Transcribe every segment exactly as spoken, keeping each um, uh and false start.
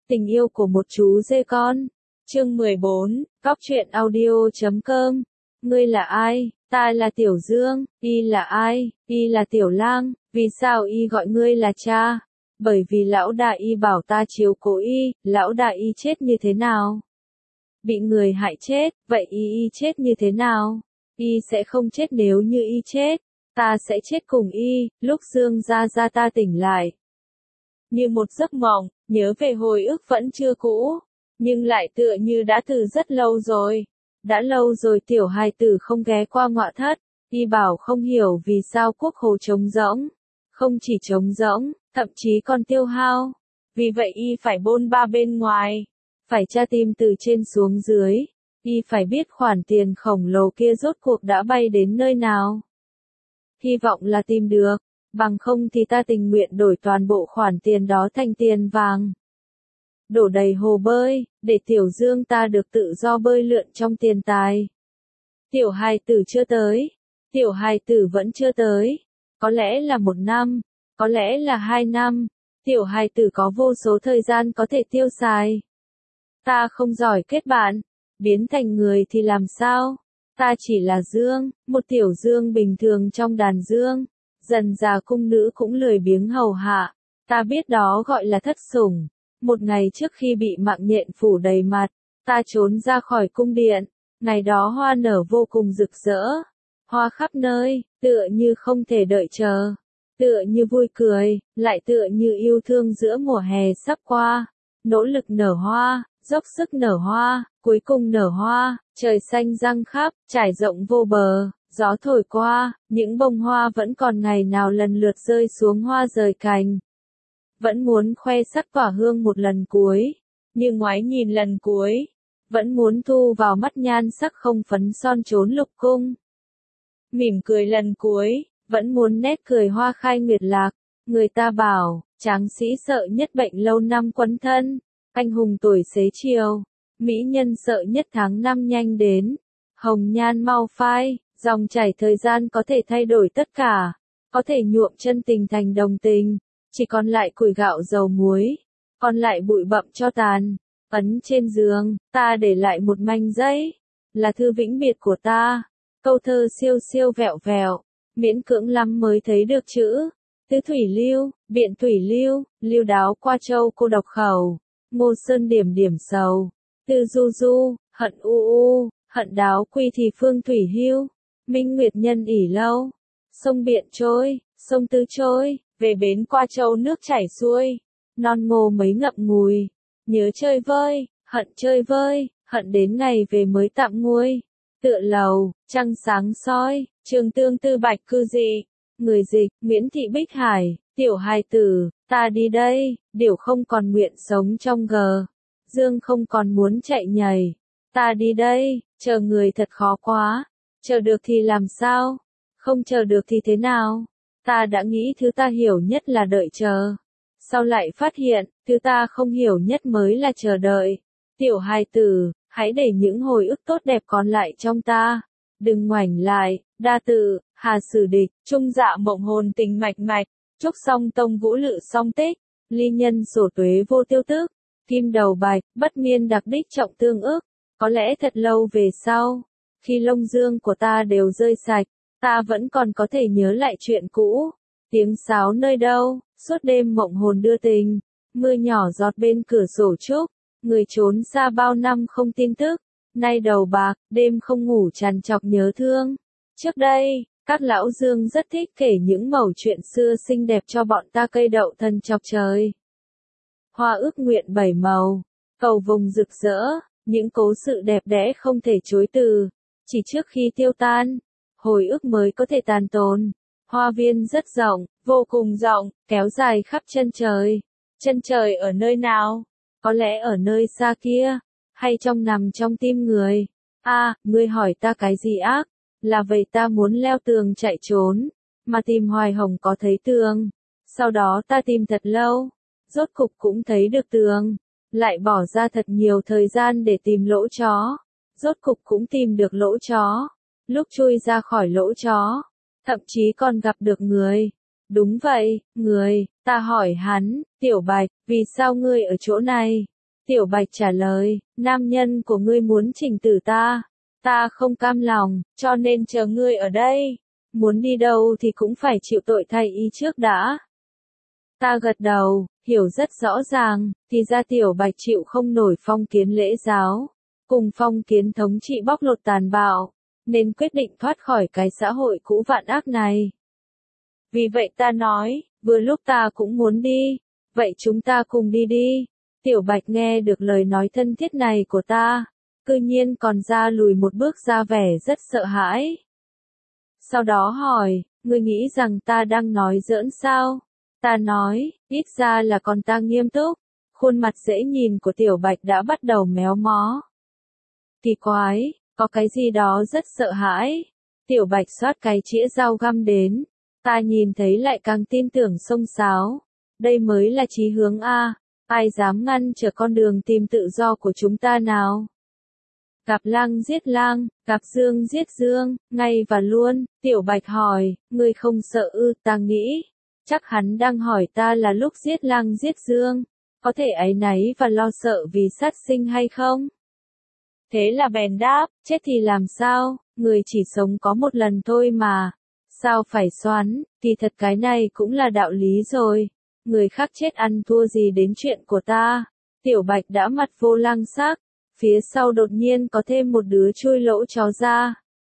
Tình yêu của một chú dê con. Chương mười bốn, Cóc truyện audio chấm com. Ngươi là ai? Ta là Tiểu Dương. Y là ai? Y là Tiểu Lang. Vì sao Y gọi ngươi là cha? Bởi vì lão đại Y bảo ta chiếu cố Y. Lão đại Y chết như thế nào? Bị người hại chết. Vậy Y Y chết như thế nào? Y sẽ không chết nếu như Y chết. Ta sẽ chết cùng Y. Lúc Dương ra ra ta tỉnh lại. Như một giấc mộng, nhớ về hồi ức vẫn chưa cũ, nhưng lại tựa như đã từ rất lâu rồi. Đã lâu rồi tiểu hài tử không ghé qua ngọa thất, Y bảo không hiểu vì sao quốc hồ trống rỗng. Không chỉ trống rỗng, thậm chí còn tiêu hao. Vì vậy Y phải bôn ba bên ngoài, phải tra tìm từ trên xuống dưới. Y phải biết khoản tiền khổng lồ kia rốt cuộc đã bay đến nơi nào. Hy vọng là tìm được. Bằng không thì ta tình nguyện đổi toàn bộ khoản tiền đó thành tiền vàng. Đổ đầy hồ bơi, để Tiểu Dương ta được tự do bơi lượn trong tiền tài. Tiểu hài tử chưa tới. Tiểu hài tử vẫn chưa tới. Có lẽ là một năm. Có lẽ là hai năm. Tiểu hài tử có vô số thời gian có thể tiêu xài. Ta không giỏi kết bạn. Biến thành người thì làm sao? Ta chỉ là Dương, một tiểu Dương bình thường trong đàn Dương. Dần già cung nữ cũng lười biếng hầu hạ. Ta biết đó gọi là thất sủng. Một ngày trước khi bị mạng nhện phủ đầy mặt, ta trốn ra khỏi cung điện. Ngày đó hoa nở vô cùng rực rỡ. Hoa khắp nơi, tựa như không thể đợi chờ. Tựa như vui cười, lại tựa như yêu thương giữa mùa hè sắp qua. Nỗ lực nở hoa, dốc sức nở hoa, cuối cùng nở hoa. Trời xanh răng khắp, trải rộng vô bờ. Gió thổi qua, những bông hoa vẫn còn ngày nào lần lượt rơi xuống hoa rời cành. Vẫn muốn khoe sắc tỏa hương một lần cuối, như ngoái nhìn lần cuối. Vẫn muốn thu vào mắt nhan sắc không phấn son trốn lục cung. Mỉm cười lần cuối, vẫn muốn nét cười hoa khai nguyệt lạc. Người ta bảo, tráng sĩ sợ nhất bệnh lâu năm quấn thân, anh hùng tuổi xế chiều, mỹ nhân sợ nhất tháng năm nhanh đến, hồng nhan mau phai. Dòng chảy thời gian có thể thay đổi tất cả, có thể nhuộm chân tình thành đồng tình, chỉ còn lại củi gạo dầu muối, còn lại bụi bặm cho tàn. Ấn trên giường, ta để lại một manh giấy, là thư vĩnh biệt của ta. Câu thơ siêu siêu vẹo vẹo, miễn cưỡng lắm mới thấy được chữ. Tứ thủy lưu, biện thủy lưu, lưu đáo qua châu cô độc khẩu. Ngô sơn điểm điểm sầu, tư du du, hận u u, hận đáo quy thì phương thủy hưu. Minh Nguyệt nhân ỉ lâu, sông biển trôi, sông Tư trôi, về bến qua châu nước chảy xuôi, non ngô mấy ngậm ngùi, nhớ chơi vơi, hận chơi vơi, hận đến ngày về mới tạm nguôi. Tựa lầu, trăng sáng soi, trường tương tư bạch cư dị, người dịch, Miễn Thị Bích Hải, tiểu hài tử, ta đi đây, điểu không còn nguyện sống trong gờ, Dương không còn muốn chạy nhảy, ta đi đây, chờ người thật khó quá. Chờ được thì làm sao? Không chờ được thì thế nào? Ta đã nghĩ thứ ta hiểu nhất là đợi chờ. Sau lại phát hiện, thứ ta không hiểu nhất mới là chờ đợi. Tiểu hài tử, hãy để những hồi ức tốt đẹp còn lại trong ta. Đừng ngoảnh lại, đa tự, hà sử địch, trung dạ mộng hồn tình mạch mạch, trúc song tông vũ lự song tích, ly nhân sổ tuế vô tiêu tức, kim đầu bạch, bất miên đặc đích trọng tương ức. Có lẽ thật lâu về sau, khi lông dương của ta đều rơi sạch, ta vẫn còn có thể nhớ lại chuyện cũ. Tiếng sáo nơi đâu, suốt đêm mộng hồn đưa tình, mưa nhỏ giọt bên cửa sổ trúc, người trốn xa bao năm không tin tức, nay đầu bạc, đêm không ngủ trằn trọc nhớ thương. Trước đây, các lão dương rất thích kể những mẩu chuyện xưa xinh đẹp cho bọn ta cây đậu thân chọc trời. Hoa ước nguyện bảy màu, cầu vồng rực rỡ, những cố sự đẹp đẽ không thể chối từ. Chỉ trước khi tiêu tan, hồi ức mới có thể tàn tồn. Hoa viên rất rộng, vô cùng rộng, kéo dài khắp chân trời. Chân trời ở nơi nào? Có lẽ ở nơi xa kia, hay trong nằm trong tim người. A, à, ngươi hỏi ta cái gì ác? Là vậy ta muốn leo tường chạy trốn, mà tìm hoài hồng có thấy tường. Sau đó ta tìm thật lâu, rốt cục cũng thấy được tường. Lại bỏ ra thật nhiều thời gian để tìm lỗ chó. Rốt cục cũng tìm được lỗ chó. Lúc chui ra khỏi lỗ chó, thậm chí còn gặp được người. Đúng vậy, người, ta hỏi hắn, Tiểu Bạch, vì sao ngươi ở chỗ này? Tiểu Bạch trả lời, nam nhân của ngươi muốn chỉnh tử ta. Ta không cam lòng, cho nên chờ ngươi ở đây. Muốn đi đâu thì cũng phải chịu tội thay y trước đã. Ta gật đầu, hiểu rất rõ ràng, thì ra Tiểu Bạch chịu không nổi phong kiến lễ giáo, cùng phong kiến thống trị bóc lột tàn bạo, nên quyết định thoát khỏi cái xã hội cũ vạn ác này. Vì vậy ta nói, vừa lúc ta cũng muốn đi, vậy chúng ta cùng đi đi. Tiểu Bạch nghe được lời nói thân thiết này của ta, cư nhiên còn ra lùi một bước ra vẻ rất sợ hãi. Sau đó hỏi, ngươi nghĩ rằng ta đang nói giỡn sao? Ta nói, ít ra là con ta nghiêm túc. Khuôn mặt dễ nhìn của Tiểu Bạch đã bắt đầu méo mó. Kỳ quái, có cái gì đó rất sợ hãi. Tiểu Bạch xoát cái chĩa dao găm đến. Ta nhìn thấy lại càng tin tưởng xông xáo. Đây mới là chí hướng A, ai dám ngăn trở con đường tìm tự do của chúng ta nào? Gặp lang giết lang, gặp dương giết dương, ngay và luôn. Tiểu Bạch hỏi, ngươi không sợ ư? Ta nghĩ, chắc hắn đang hỏi ta là lúc giết lang giết dương, có thể áy náy và lo sợ vì sát sinh hay không? Thế là bèn đáp, chết thì làm sao, người chỉ sống có một lần thôi mà. Sao phải xoắn, thì thật cái này cũng là đạo lý rồi. Người khác chết ăn thua gì đến chuyện của ta. Tiểu Bạch đã mặt vô lang sắc, phía sau đột nhiên có thêm một đứa chui lỗ chó ra.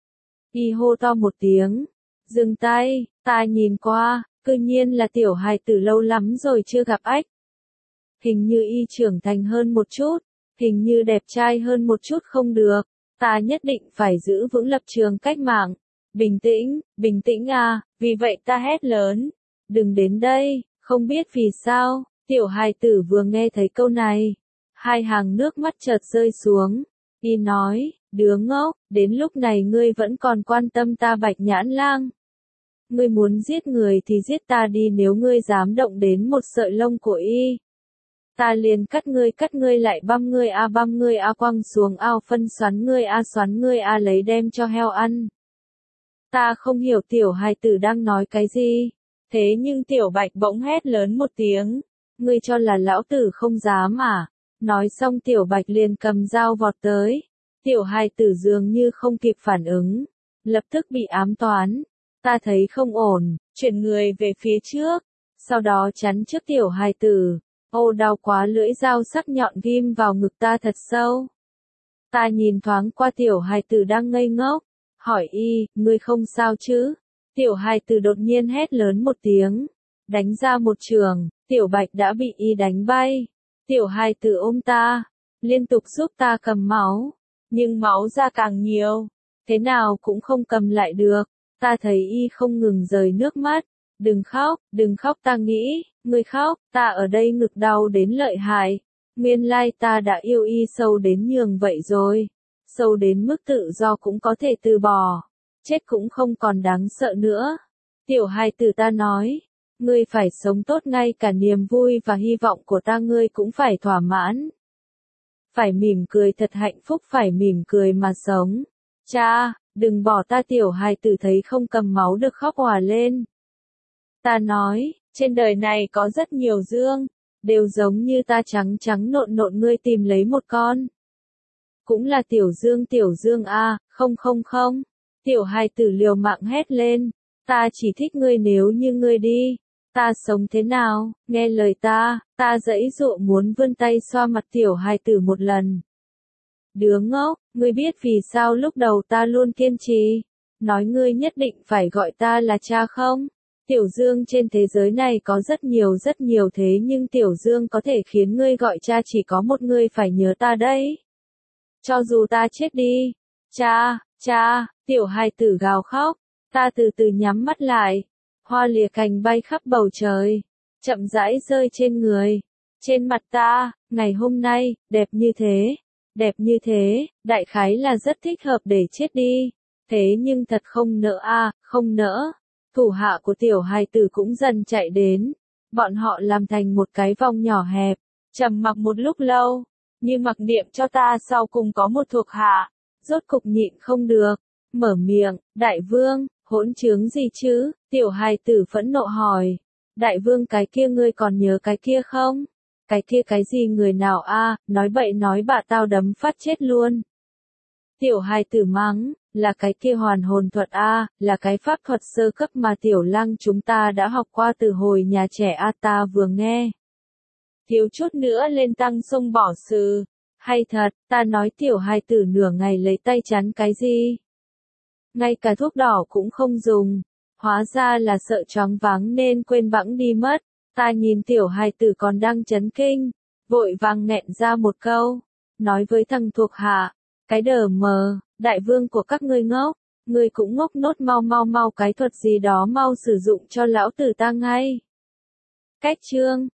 Y hô to một tiếng, dừng tay, ta nhìn qua, cư nhiên là tiểu hài tử lâu lắm rồi chưa gặp ách. Hình như y trưởng thành hơn một chút, hình như đẹp trai hơn một chút không được, ta nhất định phải giữ vững lập trường cách mạng. Bình tĩnh, bình tĩnh à, vì vậy ta hét lớn, đừng đến đây, không biết vì sao, tiểu hài tử vừa nghe thấy câu này, hai hàng nước mắt chợt rơi xuống, y nói, đứa ngốc, đến lúc này ngươi vẫn còn quan tâm ta Bạch Nhãn Lang. Ngươi muốn giết người thì giết ta đi, nếu ngươi dám động đến một sợi lông của y. Ta liền cắt ngươi cắt ngươi lại băm ngươi a băm ngươi a quăng xuống ao phân xoắn ngươi a xoắn ngươi a lấy đem cho heo ăn. Ta không hiểu tiểu hài tử đang nói cái gì. Thế nhưng Tiểu Bạch bỗng hét lớn một tiếng. Ngươi cho là lão tử không dám à? Nói xong Tiểu Bạch liền cầm dao vọt tới. Tiểu hài tử dường như không kịp phản ứng. Lập tức bị ám toán. Ta thấy không ổn, chuyển người về phía trước. Sau đó chắn trước tiểu hài tử. Ô đau quá, lưỡi dao sắc nhọn ghim vào ngực ta thật sâu. Ta nhìn thoáng qua tiểu hài tử đang ngây ngốc. Hỏi y, ngươi không sao chứ? Tiểu hài tử đột nhiên hét lớn một tiếng. Đánh ra một trường, Tiểu Bạch đã bị y đánh bay. Tiểu hài tử ôm ta, liên tục giúp ta cầm máu. Nhưng máu ra càng nhiều, thế nào cũng không cầm lại được. Ta thấy y không ngừng rơi nước mắt. Đừng khóc, đừng khóc, ta nghĩ, ngươi khóc, ta ở đây ngực đau đến lợi hại. Nguyên lai ta đã yêu y sâu đến nhường vậy rồi. Sâu đến mức tự do cũng có thể từ bỏ. Chết cũng không còn đáng sợ nữa. Tiểu hài tử ta nói, ngươi phải sống tốt, ngay cả niềm vui và hy vọng của ta ngươi cũng phải thỏa mãn. Phải mỉm cười thật hạnh phúc, phải mỉm cười mà sống. Cha, đừng bỏ ta. Tiểu hài tử thấy không cầm máu được khóc òa lên. Ta nói, trên đời này có rất nhiều dương, đều giống như ta trắng trắng nộn nộn, ngươi tìm lấy một con. Cũng là tiểu dương tiểu dương a, không không không. Tiểu hài tử liều mạng hét lên, ta chỉ thích ngươi, nếu như ngươi đi, ta sống thế nào? Nghe lời ta, ta giãy giụa muốn vươn tay xoa mặt tiểu hài tử một lần. Đứa ngốc, ngươi biết vì sao lúc đầu ta luôn kiên trì, nói ngươi nhất định phải gọi ta là cha không? Tiểu Dương, trên thế giới này có rất nhiều rất nhiều, thế nhưng Tiểu Dương có thể khiến ngươi gọi cha chỉ có một, ngươi phải nhớ ta đấy. Cho dù ta chết đi. Cha, cha, tiểu hài tử gào khóc. Ta từ từ nhắm mắt lại. Hoa lìa cành bay khắp bầu trời. Chậm rãi rơi trên người. Trên mặt ta, ngày hôm nay, đẹp như thế. Đẹp như thế, đại khái là rất thích hợp để chết đi. Thế nhưng thật không nỡ a, không nỡ. Thủ hạ của tiểu hài tử cũng dần chạy đến. Bọn họ làm thành một cái vòng nhỏ hẹp. Trầm mặc một lúc lâu. Như mặc niệm cho ta, sau cùng có một thuộc hạ. Rốt cục nhịn không được. Mở miệng, đại vương, hỗn trướng gì chứ? Tiểu hài tử phẫn nộ hỏi. Đại vương, cái kia ngươi còn nhớ cái kia không? cái kia cái gì người nào a, nói bậy nói bạ tao đấm phát chết luôn. Tiểu hài tử mắng, là cái kia hoàn hồn thuật a, là cái pháp thuật sơ cấp mà tiểu lang chúng ta đã học qua từ hồi nhà trẻ a, ta vừa nghe. Thiếu chút nữa lên tăng sông bỏ sừ, hay thật, ta nói tiểu hài tử nửa ngày lấy tay chắn cái gì. Ngay cả thuốc đỏ cũng không dùng, hóa ra là sợ choáng váng nên quên bẵng đi mất. Ta nhìn tiểu hài tử còn đang chấn kinh, vội vàng nghẹn ra một câu, nói với thằng thuộc hạ, cái đờ mờ, đại vương của các ngươi ngốc, ngươi cũng ngốc nốt, mau mau mau cái thuật gì đó mau sử dụng cho lão tử ta ngay. Cách chương